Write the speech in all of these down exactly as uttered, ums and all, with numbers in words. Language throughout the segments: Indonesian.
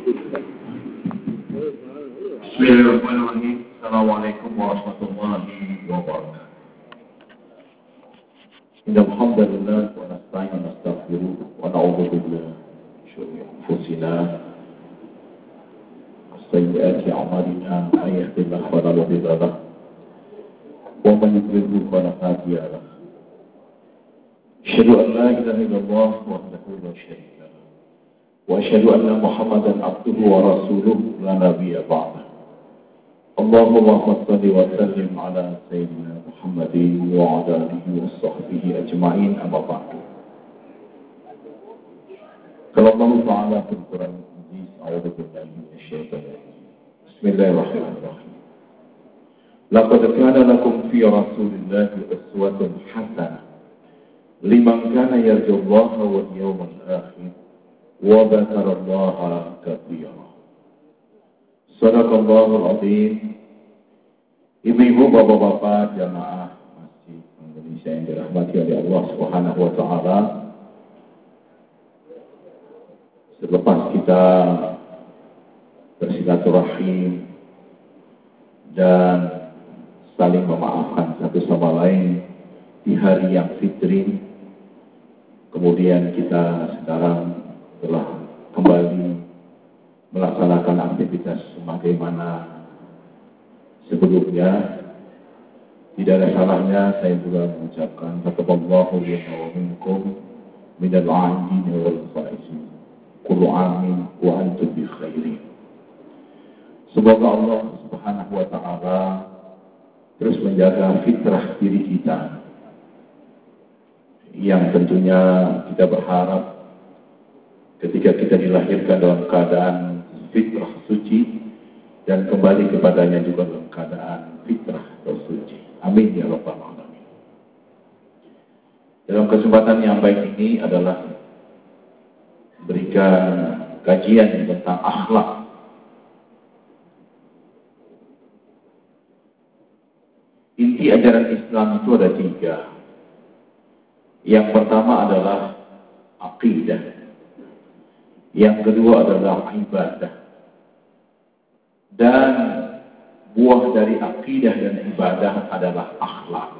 Bismillahirrahmanirrahim. Assalamualaikum warahmatullahi wabarakatuh. Innal hamdalillah wa nasta'inu wa nastaghfiruh wa na'udzu billahi min shururi anfusina wa sayyiati a'malina may yahdihillahu fala mudilla lahu wa man yudlil fala hadiya lahu. Asyhadu an la ilaha illallah wahdahu la syarika lahu wa asyhadu anna Muhammadan abduhu wa rasuluhu la nabiyya ba'dahu. Allahumma salli wa sallim ala sayyidina Muhammadin wa ala alihi wa sahbihi ajma'in, amma ba'du. Qala Allah Ta'ala fil Qur'an al-Majid, a'udzu billahi minasy syaithanir rajim. Bismillahirrahmanirrahim. Laqad kana lakum fi Rasulillahi uswatun hasanah liman kana yarjullaha wal yawmal akhir wa dzakarallaha katsiran. Sadaqallahul azim. Ibu-ibu, bapak-bapak, jamaah Masjid Indonesia yang dirahmati oleh Allah Subhanahu wa taala. Selepas kita bersilaturahim dan saling memaafkan satu sama lain di hari yang fitri, kemudian kita sekarang telah kembali melaksanakan aktivitas sebagaimana sebelumnya. Tidak ada salahnya saya juga mengucapkan taqabbalallahu minna wa minkum minal 'aidin wal faizin. Kullu 'amin wa antum bi khairin. Semoga Allah Subhanahu wa taala terus menjaga fitrah diri kita, yang tentunya kita berharap ketika kita dilahirkan dalam keadaan fitrah suci dan kembali kepadanya juga dalam keadaan fitrah atau suci. Amin ya rabbal alamin. Dalam kesempatan yang baik ini adalah berikan kajian tentang akhlak. Inti ajaran Islam itu ada tiga. Yang pertama adalah aqidah. Yang kedua adalah ibadah. Dan buah dari akidah dan ibadah adalah akhlak.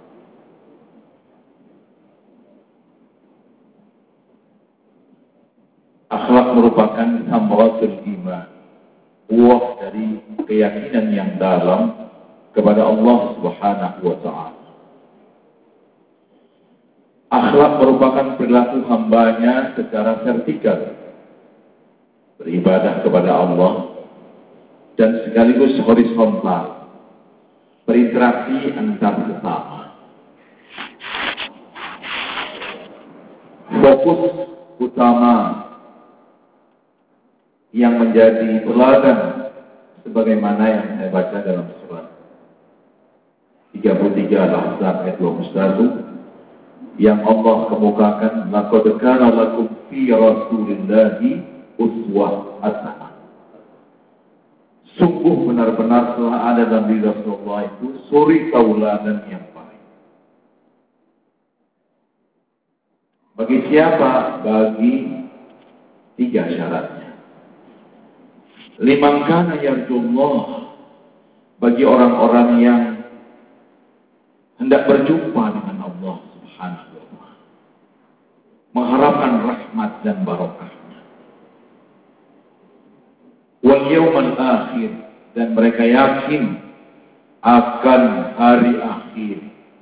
Akhlak merupakan samaratul iman, buah dari keyakinan yang dalam kepada Allah Subhanahu wa taala. Akhlak merupakan perilaku hambanya secara vertikal, beribadah kepada Allah, dan sekaligus horizontal, berinteraksi antar sesama. Fokus utama yang menjadi teladan sebagaimana yang saya baca dalam surat tiga puluh tiga Al-Ahzab ayat dua puluh satu, yang Allah kemukakan, laqad kana lakum fi Rasulillahi uswah hasanah. Sungguh benar-benar telah ada dalam diri Rasulullah itu suri tauladan yang baik. Bagi siapa? Bagi tiga syaratnya. Liman kana yarjullah, bagi orang-orang yang hendak berjumpa dengan Allah Subhanahu wa taala, mengharapkan rahmat dan barokah. Wal yawmal akhir, dan mereka yakin akan hari akhir.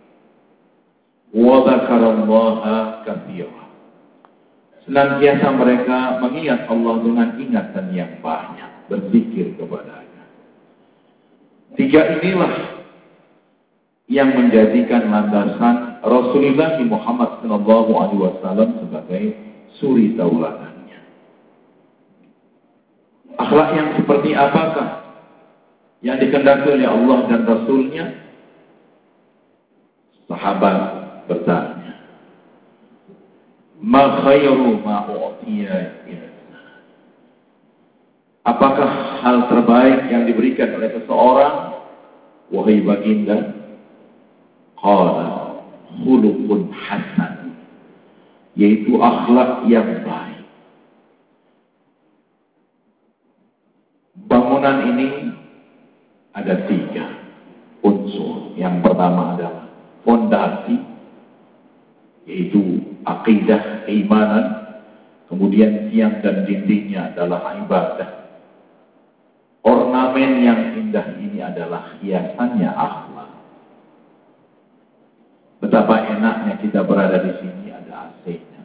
Wa dzakarallaha katsiran, senantiasa mereka mengingat Allah dengan ingatan yang banyak, berzikir kepadanya. Tiga inilah yang menjadikan landasan Rasulullah Muhammad sallallahu alaihi wasallam sebagai suri tauladan. Akhlak yang seperti apakah yang dikehendaki oleh Allah dan Rasulnya? Sahabat bertanya, ma khairu ma u'tiya, apakah hal terbaik yang diberikan oleh seseorang, wahai baginda? Qala khuluqun hasan, yaitu akhlak yang baik. Bangunan ini ada tiga unsur. Yang pertama adalah fondasi, yaitu akidah, keimanan. Kemudian tiang dan dindingnya adalah ibadah. Ornamen yang indah ini adalah hiasannya akhlak. Betapa enaknya kita berada di sini, ada A C-nya.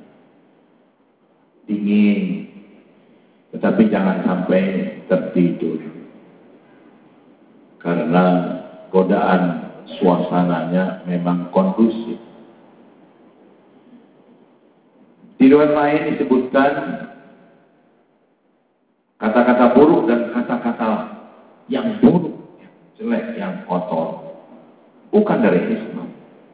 Dingin. Tetapi jangan sampai tertidur. Karena godaan suasananya memang kondusif. Di riwayat lain disebutkan kata-kata buruk dan kata-kata yang buruk, yang jelek, yang kotor bukan dari Islam.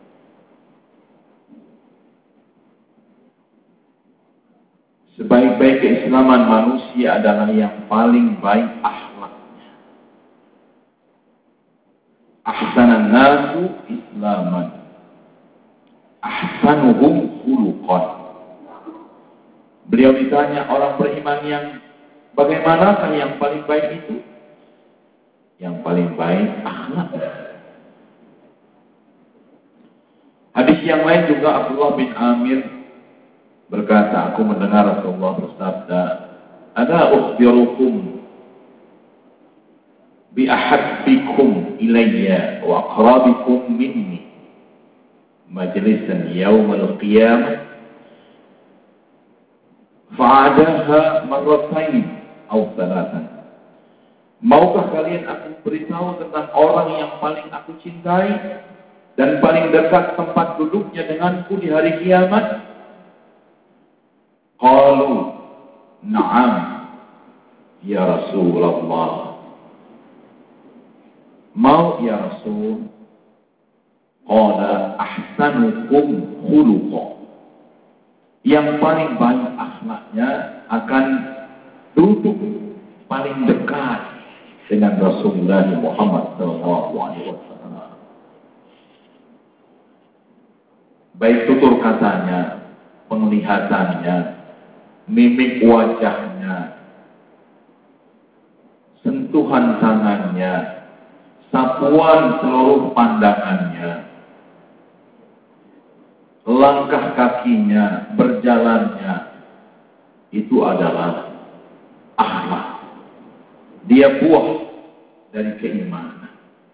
Sebaik-baik keislaman manusia adalah yang paling baik akhlaknya. Ahsanan nasu islaman, ahsanuhum khuluqan. Beliau ditanya orang beriman yang bagaimanakah yang paling baik itu? Yang paling baik akhlak. Hadis yang lain juga Abdullah bin Amir berkata, aku mendengar Rasulullah bersabda, "Ana ukhbirukum bi ahabbikum ilayya wa aqrabikum minni majlisan yaumal qiyamah fa'adaha marratain atau salatan." Maukah kalian aku beritahu tentang orang yang paling aku cintai dan paling dekat tempat duduknya denganku di hari kiamat? Qalu na'am ya Rasulullah. Mau ya Rasul. Qala ahsanukum khuluqan. Yang paling baik akhlaknya akan duduk paling dekat dengan Rasulullah Muhammad sallallahu alaihi wasallam. Baik tutur katanya, penglihatannya, mimik wajahnya, sentuhan tangannya, sapuan seluruh pandangannya, langkah kakinya, berjalannya, itu adalah akhlak. Dia buah dari keimanan.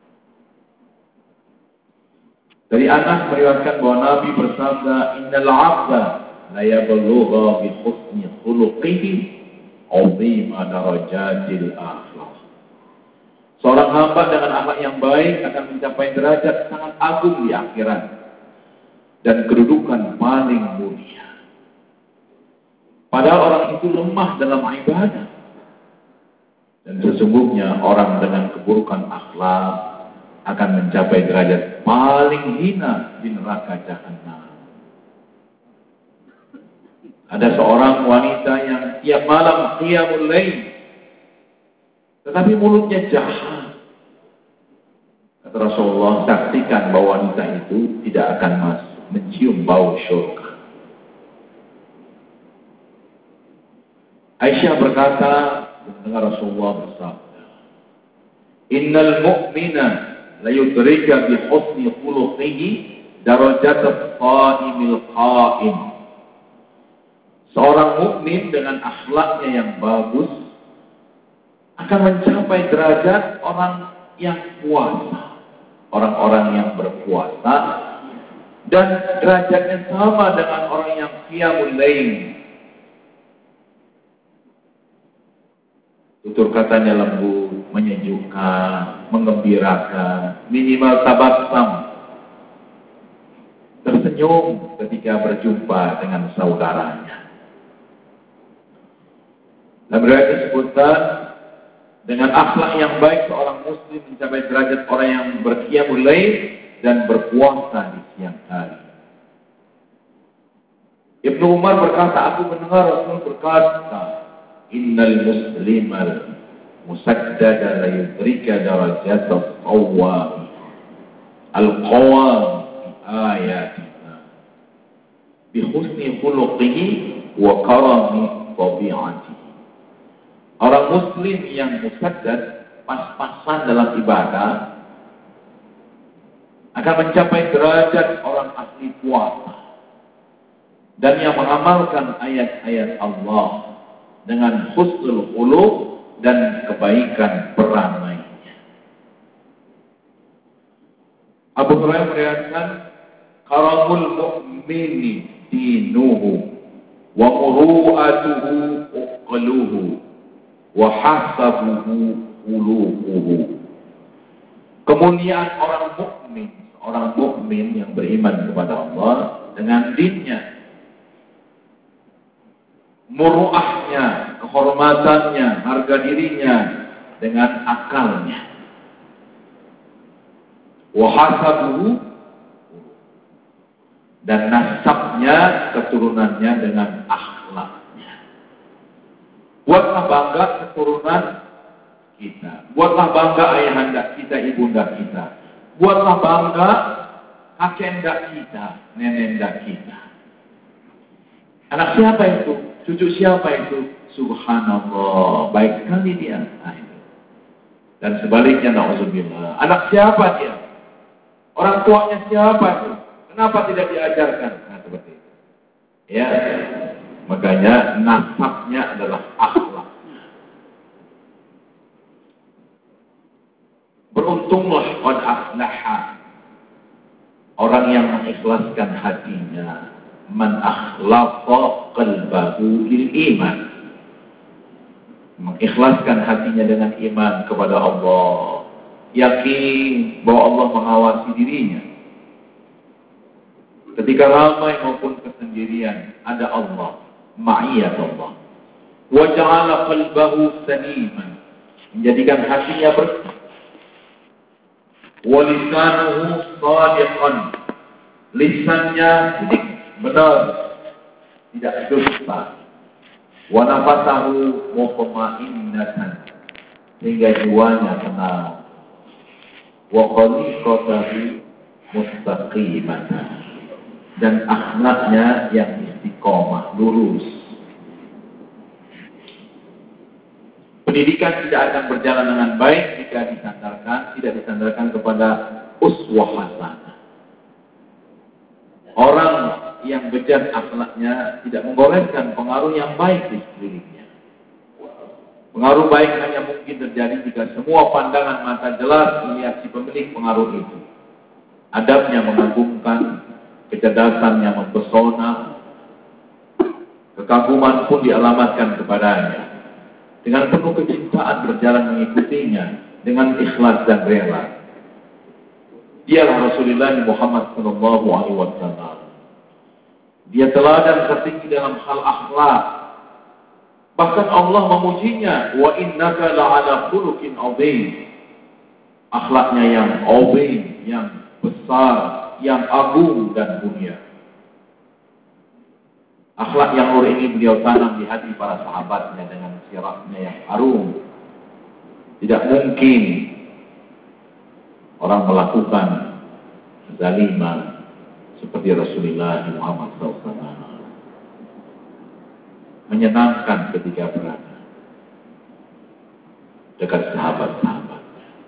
Dari Anas meriwayatkan bahwa Nabi bersabda, "Innal 'abda la yablugha bi husni khuluqihi 'azima darajatil akhlaq." Seorang hamba dengan akhlak yang baik akan mencapai derajat sangat agung di akhirat dan kedudukan paling mulia. Padahal orang itu lemah dalam ibadah. Dan sesungguhnya orang dengan keburukan akhlak akan mencapai derajat paling hina di neraka jahanam. Ada seorang wanita yang tiap malam qiyamul lail, tetapi mulutnya jahat. Kata Rasulullah, saksikan bahwa wanita itu tidak akan masuk mencium bau syurga. Aisyah berkata, mendengar Rasulullah bersabda, "Innal mu'mina la yudrika bi husni khuluqihi darajat as-sha'imil qa'im." Seorang mukmin dengan akhlaknya yang bagus akan mencapai derajat orang yang puasa, orang-orang yang berpuasa, dan derajatnya sama dengan orang yang qiyamul lail. Tutur katanya lembut, menyejukkan, menggembirakan, minimal tabassum, tersenyum ketika berjumpa dengan saudaranya. Dalam riwayat disebutkan, dengan akhlak yang baik seorang muslim mencapai derajat orang yang berqiyamul lail dan berpuasa di siang hari. Ibnu Umar berkata, aku mendengar Rasul berkata, "Innal muslimal musaddada la yudrika darajat as-sawwam al-qawam bi ayatina bi husni khuluqihi wa karami tabi'atihi." Orang muslim yang musaddad pas-pasan dalam ibadah akan mencapai derajat orang asli puasa dan yang mengamalkan ayat-ayat Allah dengan husnul khuluq dan kebaikan peranainya. Abu Hurairah meriwayatkan, karamul mu'mini dinuhu wa muru'atuhu uqluhu wa hasabuhu uluhu. Kemuliaan orang mukmin, orang mukmin yang beriman kepada Allah dengan dinnya, muruahnya, kehormatannya, harga dirinya dengan akalnya, wa hasabuhu, dan nasabnya, keturunannya dengan akhlaknya. Buatlah bangga keturunan kita. Buatlah bangga ayahanda kita, ibunda kita. Buatlah bangga kakenda kita, nenenda kita. Anak siapa itu? Cucu siapa itu? Subhanallah, baik sekali dia. Nah, itu. Dan sebaliknya, na'udzubillah. Anak siapa dia? Orang tuanya siapa itu? Kenapa tidak diajarkan? Nah, seperti itu. Ya, makanya nasabnya adalah akhlak. Beruntunglah qad aflaha, orang yang mengikhlaskan hatinya, man akhlaqa qalbahu bil iman, mengikhlaskan hatinya dengan iman kepada Allah, yakin bahwa Allah mengawasi dirinya. Ketika ramai maupun kesendirian, ada Allah, ma'iyat Allah. Wa ja'ala qalbahu saliman, menjadikan hatinya bersih. Wa lisanuhu shadiqan, lisannya benar, tidak dusta. Wa nafasahu mutma'innatan, sehingga jiwanya tenang. Wa khaliqatahu mustaqimatan, dan akhlaknya yang istiqomah, lurus. Pendidikan tidak akan berjalan dengan baik jika disandarkan, tidak disandarkan kepada uswah hasanah. Orang yang bejat akhlaknya tidak menggoreskan pengaruh yang baik di sekelilingnya. Pengaruh baik hanya mungkin terjadi jika semua pandangan mata jelas melihat si pemilik pengaruh itu. Adabnya mengagumkan, kecerdasannya mempesona, kekaguman pun dialamatkan kepadanya. Dengan penuh kecintaan berjalan mengikutinya dengan ikhlas dan rela. Dialah Rasulullah Muhammad sallallahu alaihi wasallam. Dia teladan tertinggi dalam hal akhlak. Bahkan Allah memujinya, wa innaka la'ala khuluqin 'adzim. Akhlaknya yang azim, yang besar, yang agung dan mulia. Akhlak yang nur ini beliau tanam di hati para sahabatnya dengan siratnya yang harum. Tidak mungkin orang melakukan kezaliman seperti Rasulullah Muhammad sallallahu alaihi wasallam. Menyenangkan ketika berada dekat sahabat-sahabat.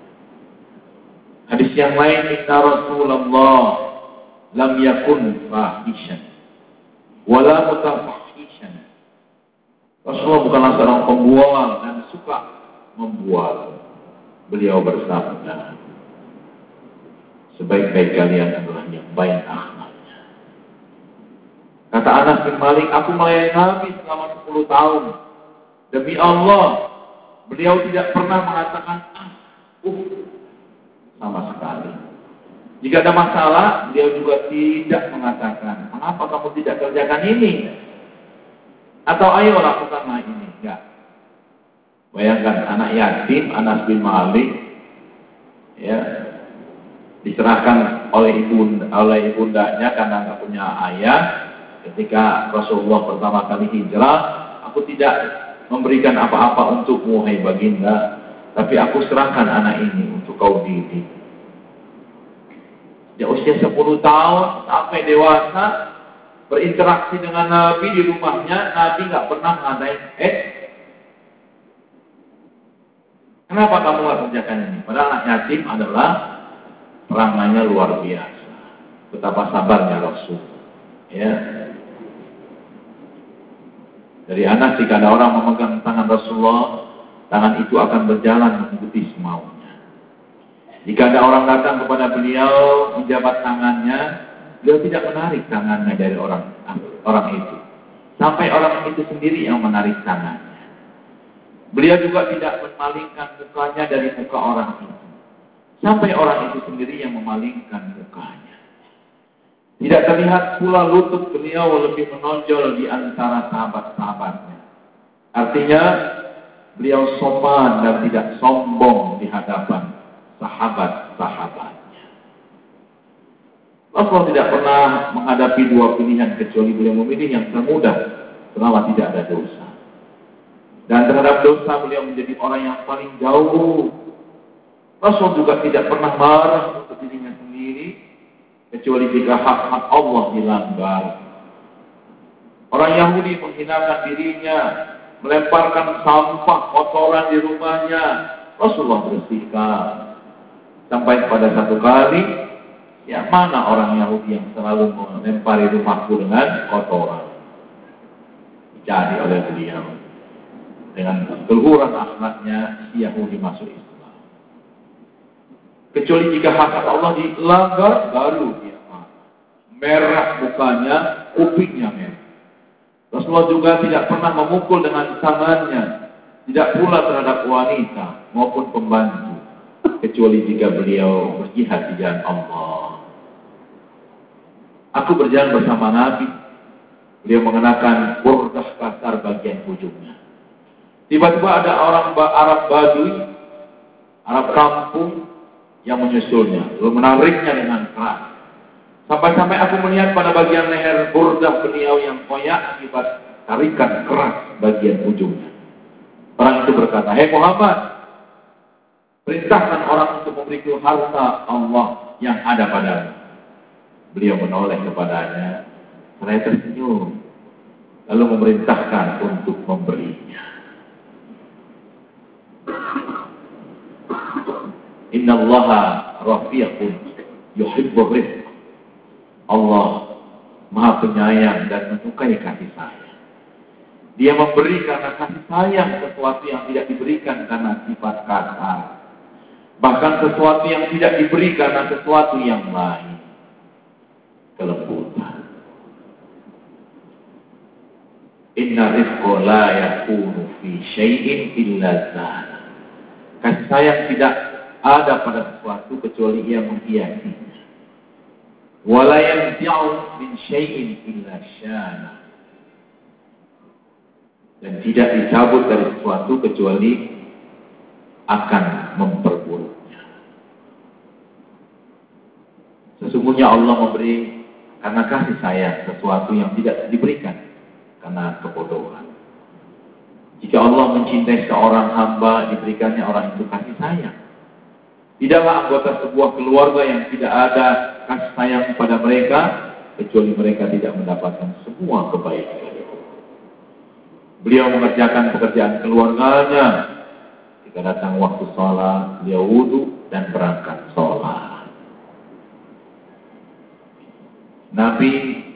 Hadis yang lain, inna Rasulullah lam yakun fahishan wala mutafahishan. Rasulullah bukanlah seorang pembual dan suka membual. Beliau bersabda, sebaik-baik kalian adalah yang baik akhlaknya. Kata Anas bin Malik, aku melayani Nabi selama sepuluh tahun. Demi Allah, beliau tidak pernah mengatakan ah, uh, sama sekali. Jika ada masalah, beliau juga tidak mengatakan, mengapa kamu tidak kerjakan ini? Atau ayo lakukanlah ini. Enggak. Bayangkan anak yatim, Anas bin Malik, ya, diserahkan oleh ibu oleh ibundanya karena nggak punya ayah. Ketika Rasulullah pertama kali hijrah, aku tidak memberikan apa-apa untukmu, hai baginda, tapi aku serahkan anak ini untuk kau didik. Dia usia sepuluh tahun sampai dewasa, berinteraksi dengan Nabi di rumahnya. Nabi nggak pernah ngadain eh Kenapa kamu nggak kerjakan ini? Padahal anak yatim adalah perangannya luar biasa. Betapa sabarnya Rasul. Ya. Dari anak, jika ada orang memegang tangan Rasulullah, tangan itu akan berjalan mengikuti semaunya. Jika ada orang datang kepada beliau menjabat tangannya, beliau tidak menarik tangannya dari orang orang itu, sampai orang itu sendiri yang menarik tangannya. Beliau juga tidak memalingkan mukanya dari muka orang itu, sampai orang itu sendiri yang memalingkan mukanya. Tidak terlihat pula lutut beliau lebih menonjol di antara sahabat-sahabatnya. Artinya, beliau sopan dan tidak sombong di hadapan sahabat-sahabatnya. Rasulullah tidak pernah menghadapi dua pilihan kecuali beliau memilih yang termudah selama tidak ada dosa. Dan terhadap dosa beliau menjadi orang yang paling jauh. Rasul juga tidak pernah marah untuk dirinya sendiri kecuali jika hak-hak Allah dilanggar. Orang Yahudi menghinakan dirinya, melemparkan sampah kotoran di rumahnya. Rasulullah bersihkan. Sampai pada satu kali, ya mana orang Yahudi yang selalu melempari rumahku dengan kotoran? Jadi oleh beliau. Dengan keluhuran akhlaknya, si Yahudi masuk Islam. Kecuali jika hak Allah dilanggar, baru dia marah. Merah mukanya, kupingnya merah. Rasulullah juga tidak pernah memukul dengan tangannya, tidak pula terhadap wanita maupun pembantu, kecuali jika beliau berjihad di jalan Allah. Aku berjalan bersama Nabi. Beliau mengenakan burdah kasar bagian ujungnya. Tiba-tiba ada orang Arab Badui, Arab kampung, yang menyusulnya, lalu menariknya dengan keras. Sampai-sampai aku melihat pada bagian leher burdah beliau yang koyak akibat tarikan keras bagian ujungnya. Orang itu berkata, "Hei Muhammad, perintahkan orang untuk memberiku harta Allah yang ada padamu." Beliau menoleh kepadanya, saya tersenyum, lalu memerintahkan untuk memberinya. Innallaha rafiqun yuhibbur rifq. Allah Maha penyayang dan menyukai kasih sayang. Dia memberi karena kasih sayang sesuatu yang tidak diberikan karena sifat kasar. Bahkan sesuatu yang tidak diberi karena sesuatu yang lain. Kelembutan. Inna rifqa la yakunu fi syai'in illa zana. Kasih sayang tidak ada pada sesuatu kecuali ia menghiasinya. Wala yanzi'u min syai'in illa syana. Dan tidak dicabut dari sesuatu kecuali akan memperburuknya. Sesungguhnya Allah memberi karena kasih sayang sesuatu yang tidak diberikan karena kebodohan. Jika Allah mencintai seorang hamba, diberikannya orang itu kasih sayang. Tidaklah anggota sebuah keluarga yang tidak ada kasih sayang kepada mereka, kecuali mereka tidak mendapatkan semua kebaikan. Beliau mengerjakan pekerjaan keluarganya. Jika datang waktu sholat, beliau wudhu dan berangkat sholat. Nabi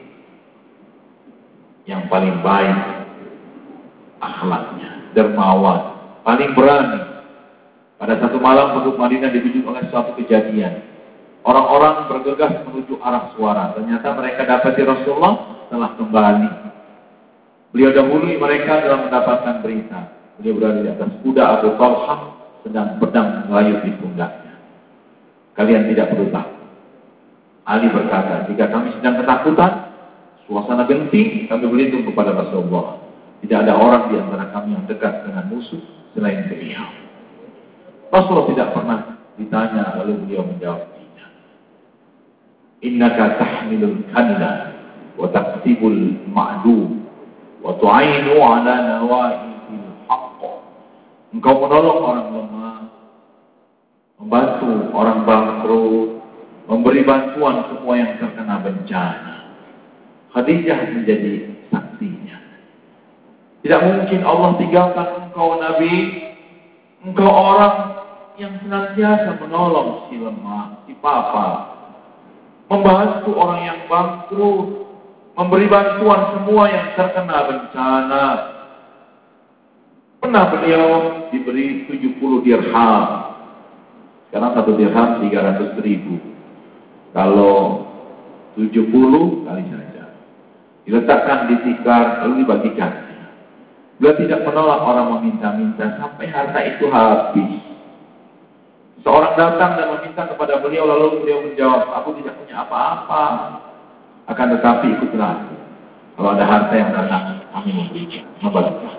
yang paling baik akhlaknya, dermawan, paling berani. Pada satu malam penduduk Madinah dibidik oleh suatu kejadian. Orang-orang bergegas menuju arah suara. Ternyata mereka dapati Rasulullah telah kembali. Beliau dahului mereka dalam mendapatkan berita. Beliau berada di atas kuda Abu Talhah, sedang pedang melayut di pundaknya. Kalian tidak perlu takut. Ali berkata, jika kami sedang ketakutan, suasana genting, kami berlindung kepada Rasulullah. Tidak ada orang di antara kami yang dekat dengan musuh selain beliau. Rasulullah tidak pernah ditanya, lalu beliau menjawab tidak. Innaka tahmilul kalla wa taqtibul ma'dum wa tu'ainu ala nawaibil haqq. Engkau menolong orang lemah, membantu orang bangkrut, memberi bantuan semua yang terkena bencana. Khadijah menjadi saksinya. Tidak mungkin Allah tinggalkan engkau Nabi Engkau orang yang senantiasa menolong si lemah, si papa, membantu orang yang bangkrut, memberi bantuan semua yang terkena bencana. Pernah beliau diberi tujuh puluh dirham. Sekarang satu dirham tiga ratus ribu. Kalau tujuh puluh kali saja diletakkan di tikar lalu dibagikan. Beliau tidak menolak orang meminta-minta sampai harta itu habis. Seorang datang dan meminta kepada beliau, lalu beliau menjawab, aku tidak punya apa-apa. Akan tetapi ikutlah. Kalau ada harta yang datang, kami memberikan. Membagikan.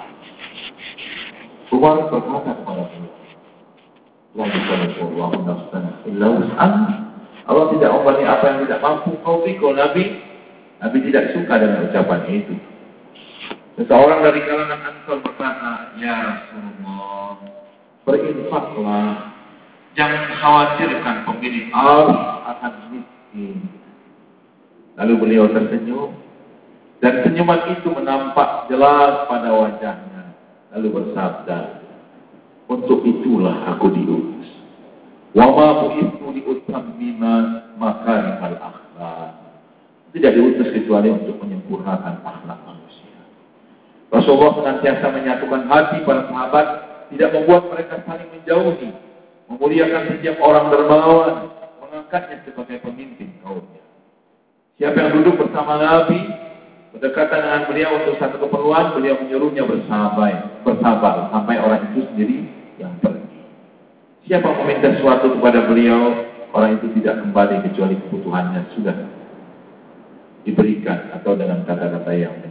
Umar berkata kepada beliau, La yukalifullahu nafsan illa wus'aha. Allah tidak memberi apa yang tidak mampu kau pikul. Nabi Nabi tidak suka dengan ucapan itu. Seseorang dari kalangan Ansar berkata, Ya Rasulullah, berinfaklah. Jangan khawatirkan pemilik Ars akan miskin. Lalu beliau tersenyum. Dan senyuman itu menampak jelas pada wajahnya. Lalu bersabda, untuk itulah aku diutus. Wa ma bu'ithu liutammima makarimal akhlaq. Tidak diutus kecuali untuk menyempurnakan akhlak manusia. Rasulullah senantiasa menyatukan hati para sahabat, tidak membuat mereka saling menjauhi, memuliakan setiap orang dermawan, mengangkatnya sebagai pemimpin kaumnya. Siapa yang duduk bersama Nabi, berdekatan dengan beliau untuk satu keperluan, beliau menyuruhnya bersabar, bersabar sampai orang itu sendiri yang pergi. Siapa meminta sesuatu kepada beliau, orang itu tidak kembali kecuali kebutuhannya sudah diberikan atau dengan kata-kata yang menyenangkan.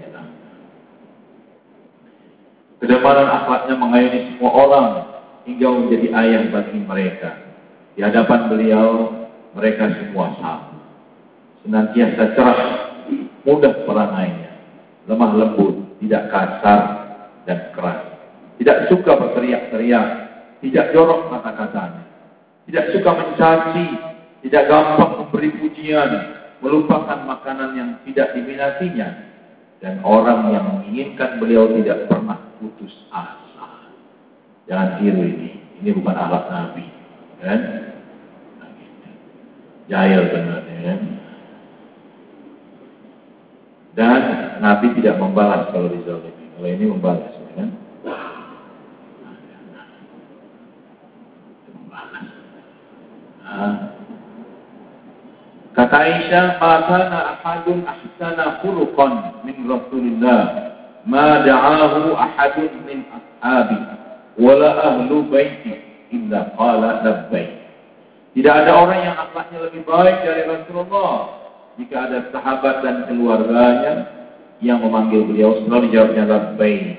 Kedemaran akhlaknya mengayomi semua orang hingga menjadi ayah bagi mereka. Di hadapan beliau, mereka semua sama. Senantiasa cerah, mudah perangainya, lemah lembut, tidak kasar dan keras. Tidak suka berteriak-teriak, tidak jorok kata-katanya. Tidak suka mencaci, tidak gampang memberi pujian, melupakan makanan yang tidak diminatinya. Dan orang yang menginginkan beliau tidak pernah putus asa. Jangan tiru ini. Ini bukan akhlak Nabi. Kan? Jahil benar. Kan? Dan Nabi tidak membalas kalau dizalimi. Kalau ini membalas. Kan? Membalas. Nah. Kata Aisyah, "Ma kana ahadun ahsana khuluqan min Rasulillah, ma da'ahu ahadun min ashabi, wala ahlu baiti illa qala labbaik." Tidak ada orang yang akhlaknya lebih baik dari Rasulullah jika ada sahabat dan keluarganya yang memanggil beliau, selalu dijawabnya labbaik.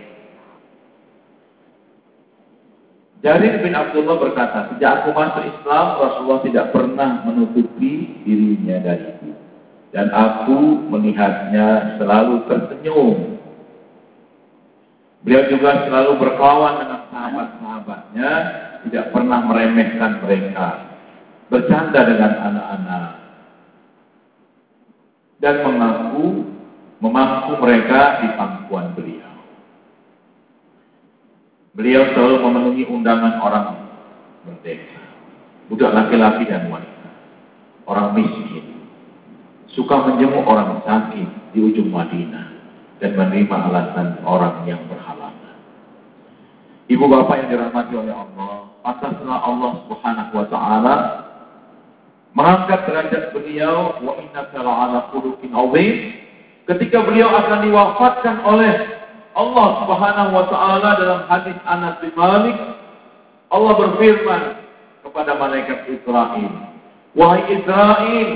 Jarir bin Abdullah berkata, sejak aku masuk Islam, Rasulullah tidak pernah menutupi dirinya dariku. Dan aku melihatnya selalu tersenyum. Beliau juga selalu berkawan dengan sahabat-sahabatnya, tidak pernah meremehkan mereka. Bercanda dengan anak-anak. Dan mengaku, memangku mereka di pangkuan beliau. Beliau selalu memenuhi undangan orang merdeka, budak laki-laki dan wanita, orang miskin, suka menjenguk orang sakit di ujung Madinah dan menerima alasan orang yang berhalangan. Ibu bapak yang dirahmati oleh Allah, pantaslah Allah Subhanahu wa taala mengangkat derajat beliau, wa innaka la'ala khuluqin 'azim, ketika beliau akan diwafatkan oleh Allah Subhanahu wa taala dalam hadis Anas bin Malik. Allah berfirman kepada malaikat Israil, "Wahai Israil,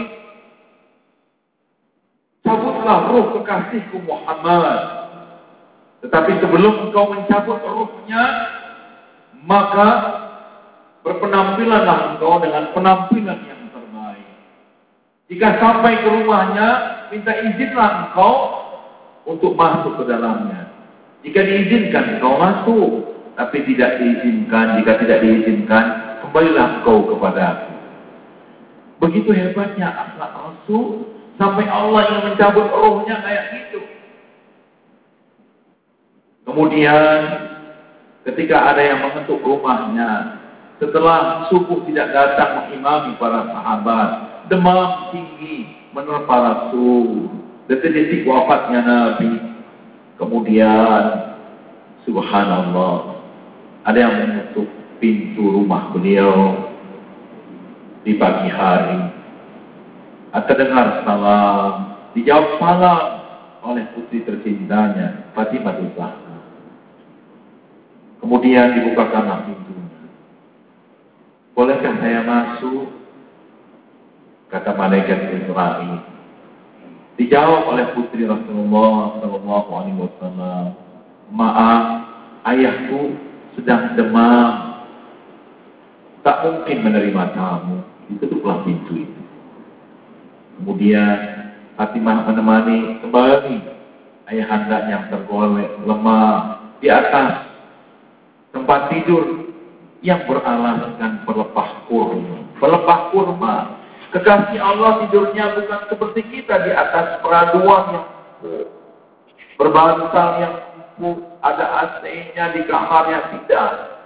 cabutlah ruh kekasihku Muhammad. Tetapi sebelum engkau mencabut ruhnya, maka berpenampilanlah engkau dengan penampilan yang terbaik. Jika sampai ke rumahnya, minta izinlah engkau untuk masuk ke dalamnya. Jika diizinkan, engkau masuk. Tapi tidak diizinkan, jika tidak diizinkan, kembalilah engkau kepada aku." Begitu hebatnya akhlak Rasul, sampai Allah yang mencabut rohnya kayak gitu. Kemudian, ketika ada yang mengetuk rumahnya, setelah subuh tidak datang mengimami para sahabat, demam tinggi menerpa Rasul, detik-detik wafatnya Nabi. Kemudian subhanallah, ada yang mengetuk pintu rumah beliau di pagi hari. Terdengar salam, dijawab salam oleh putri tercintanya Fatimah Zahra. Kemudian dibukakanlah pintunya. Bolehkah saya masuk? Kata malaikat Israil. Dijawab oleh putri Rasulullah Sallallahu Alaihi Wasallam, maaf, ayahku sedang demam, tak mungkin menerima tamu. Ditutuplah pintu itu. Kemudian Fatimah menemani kembali ayahanda yang tergolek lemah di atas tempat tidur yang beralaskan pelepah kurma. Pelepah kurma. Kekasih Allah tidurnya bukan seperti kita di atas peraduan yang berbantal yang empuk, ada A C-nya di kamarnya, tidak.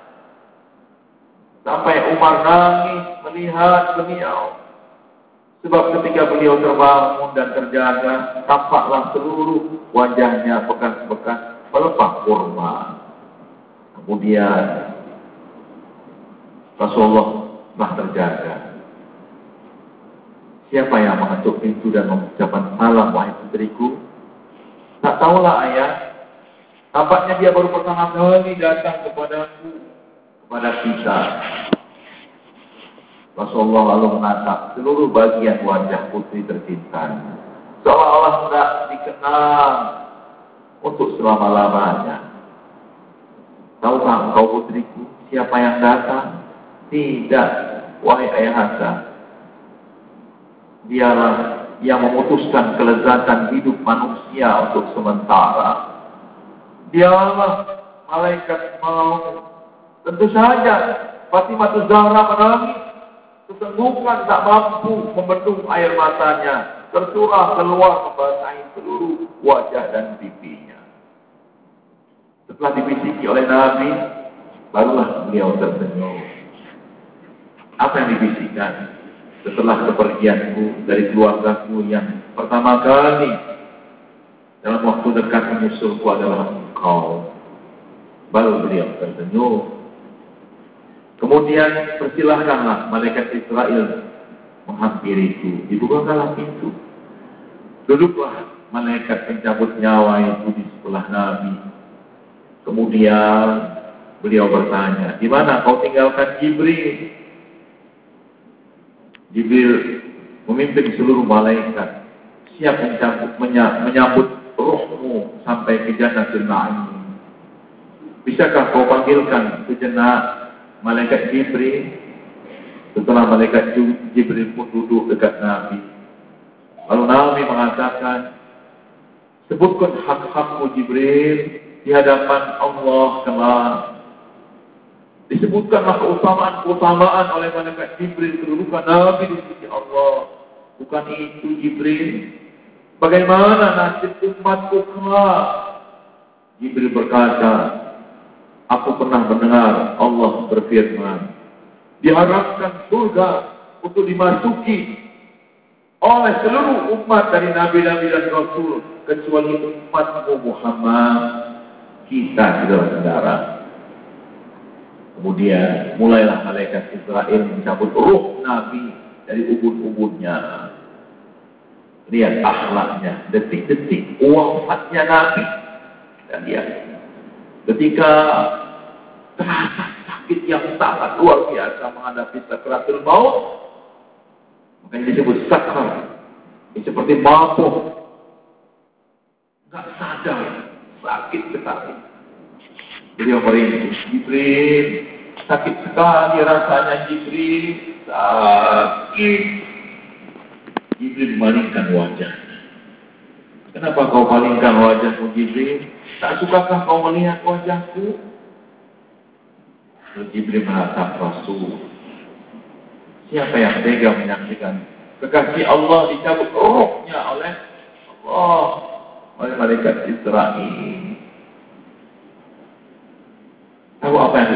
Sampai Umar nangis melihat beliau. Sebab ketika beliau terbangun dan terjaga, tampaklah seluruh wajahnya bekas-bekas pelepah kurma. Kemudian Rasulullah telah terjaga. Siapa yang mengetuk pintu dan mengucapkan salam, wahai putriku? Tak tahulah ayah. Tampaknya dia baru pertama kali datang kepadaku, kepada kita. Rasulullah lalu menatap seluruh bagian wajah putri tercintanya, seolah-olah tidak dikenal untuk selama-lamanya. Tahukah engkau putriku siapa yang datang? Tidak, wahai ayahanda. Dialah yang memutuskan kelezatan hidup manusia untuk sementara. Dialah malaikat maut. Tentu saja Fatimah Zahra menangis. Kesenggukan tak mampu membendung air matanya, tercurah keluar membasahi seluruh wajah dan pipinya. Setelah dibisiki oleh Nabi, barulah beliau tersenyum. Apa yang dibisikkan? Setelah kepergianku dari keluargaku yang pertama kali dalam waktu dekat menyusulku adalah engkau. Baru beliau tersenyum. Kemudian persilahkanlah malaikat Israel menghampiriku. Dibukakanlah pintu. Duduklah malaikat pencabut nyawa itu di sebelah Nabi. Kemudian beliau bertanya, di mana kau tinggalkan Jibril? Jibril memimpin seluruh malaikat, siap menyambut, menyambut ruhmu sampai ke Jannatul Na'im. Bisakah kau panggilkan sejenak malaikat Jibril? Setelah malaikat Jibril pun duduk dekat Nabi. Lalu Nabi mengatakan, sebutkan hak-hakmu Jibril di hadapan Allah kelak. Disebutkanlah keutamaan-keutamaan oleh malaikat Jibril, kedudukan Nabi di sisi Allah. Bukan itu Jibril? Bagaimana nasib umatku kelak? Jibril berkata, aku pernah mendengar Allah berfirman, diharapkan surga untuk dimasuki oleh seluruh umat dari nabi-nabi dan rasul, kecuali umatmu Muhammad, kita saudara-saudara. Kemudian mulailah malaikat Israel mencabut ruh Nabi dari ubun-ubunnya. Lihat akhlaknya, detik-detik wafatnya Nabi. Dan lihat, ketika terasa sakit yang sangat luar biasa menghadapi sakaratul maut, makanya disebut sakar. Ini seperti mabuk, nggak sadar, sakit sekali. Beliau merintih, Jibril, sakit sekali rasanya Jibril, sakit. Jibril malingkan wajahnya. Kenapa kau palingkan wajahmu Jibril? Tak sukakah kau melihat wajahku? Lalu Jibril menatap Rasul. Siapa yang tega menyaksikan kekasih Allah dicabut rohnya oleh Allah, oleh malaikat Israel? Tahu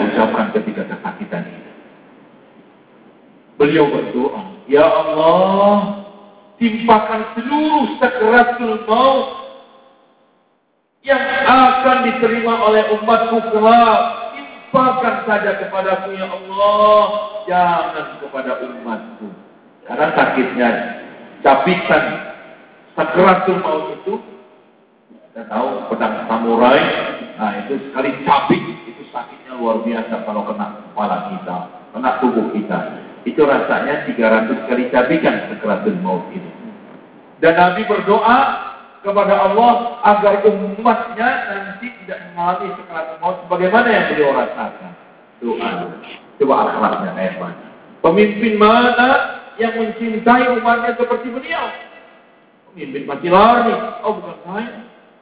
ucapkan ketika kesakitan itu. Beliau berdoa, ya Allah, timpakan seluruh sakaratul maut yang akan diterima oleh umatku kelak. Timpakan saja kepadaku ya Allah, jangan kepada umatku. Karena sakitnya cabikan sakaratul maut itu, kita tahu pedang samurai, nah itu sekali cabik itu sakitnya luar biasa kalau kena kepala kita, kena tubuh kita. Itu rasanya tiga ratus kali cabikan sakaratul maut itu. Dan Nabi berdoa kepada Allah agar umatnya nanti tidak mengalami sakaratul maut sebagaimana yang beliau rasakan. Doa. Coba akhlaknya kayak mana? Pemimpin mana yang mencintai umatnya seperti beliau? Pemimpin mati lari. Oh, bukan saya.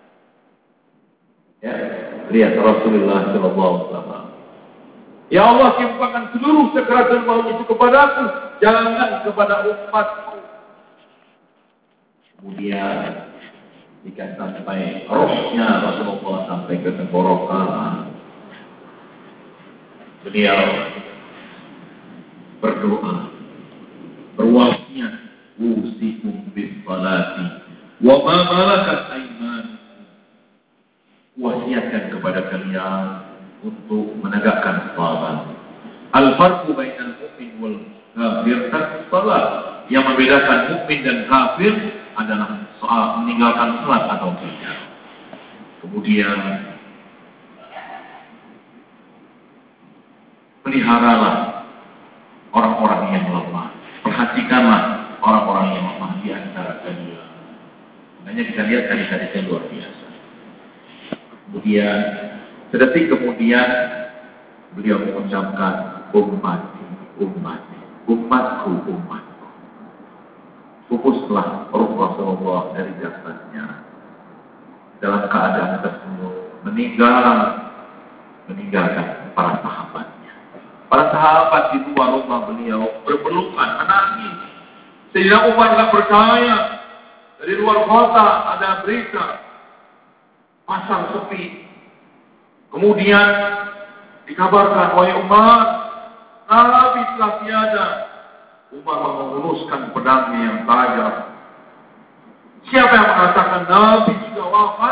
Ya, lihat Rasulullah Shallallahu Alaihi Wasallam. Ya Allah, timpakan seluruh sakaratul maut itu kepadaku, jangan kepada umatku. Kemudian jika sampai rohnya Rasulullah sampai ke tenggorokan, beliau berdoa, berwasiat, usikum bis salati wa ma malakat aymanukum. Wasiatkan kepada kalian untuk menegakkan salat. Al-farqu bainal mu'min wal kafir tarkus salat. Yang membedakan mukmin dan kafir adalah soal meninggalkan salat atau tidak. Kemudian peliharalah orang-orang yang lemah. Perhatikanlah orang-orang yang lemah di antara kalian. Makanya kita lihat hadis-hadisnya luar biasa. Kemudian sedetik kemudian beliau mengucapkan umat, umat, umatku, umatku. Pupuslah ruh Rasulullah dari jasadnya dalam keadaan tersebut meninggal, meninggalkan para sahabatnya. Para sahabat di luar rumah beliau berpelukan, menangis. Sehingga Umar tidak percaya. Dari luar kota ada berita pasar sepi. Kemudian dikabarkan, wahai Umar, Nabi telah tiada. Umar menguruskan pedangnya yang tajam. Siapa yang mengatakan Nabi sudah wafat?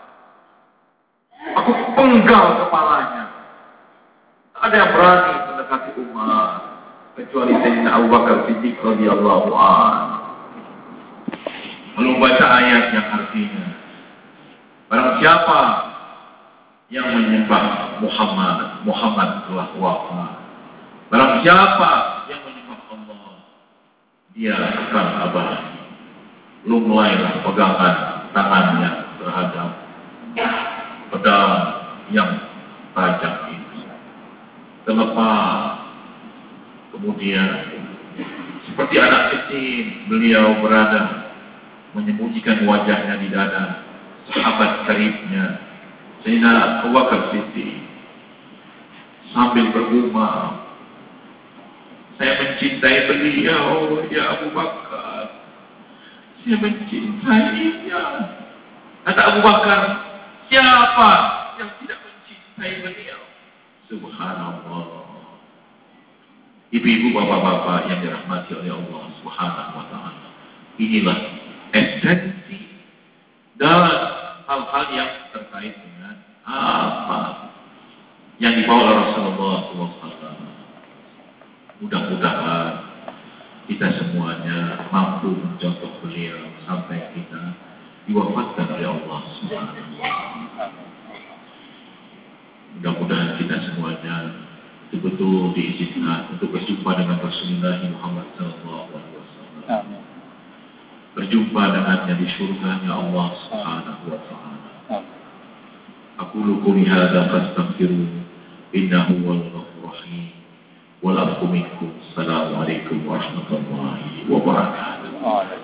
Aku penggal kepalanya. Tak ada yang berani mendekati Umar kecuali Sayyidina Abu Bakar Siddiq radhiyallahu anhu. Lalu baca ayat yang artinya, barang siapa yang menyembah Muhammad, Muhammad telah wafat. Barang siapa yang menyembah Allah, dia akan abadi. Lu mulailah pegangan tangannya terhadap pedang yang tajam itu. Terlepas, kemudian seperti anak kecil beliau berada menyembunyikan wajahnya di dada sahabat karibnya Sayyidina Abu Bakar Siddiq sambil bergumam, saya mencintai beliau ya Abu Bakar, saya mencintainya. Kata Abu Bakar, siapa yang tidak mencintai beliau? Subhanallah. Ibu-ibu, bapak-bapak yang dirahmati oleh Allah Subhanahu wa taala. Inilah esensi dan hal-hal yang terkait dengan apa yang dibawa oleh Rasulullah shallallahu alaihi wasallam. Mudah-mudahan kita semuanya mampu mencontoh beliau sampai kita diwafatkan oleh Allah Subhanahu wa taala. Mudah-mudahan kita semuanya betul-betul diizinkan untuk berjumpa dengan Rasulullah Muhammad shallallahu alaihi wasallam. Berjumpa dengannya di surganya Allah Subhanahu wa taala. Aqulu qouli hadza fastaghfiruh innahu huwal ghafurur rahim. Wal afwu minkum. Assalamualaikum warahmatullahi wabarakatuh.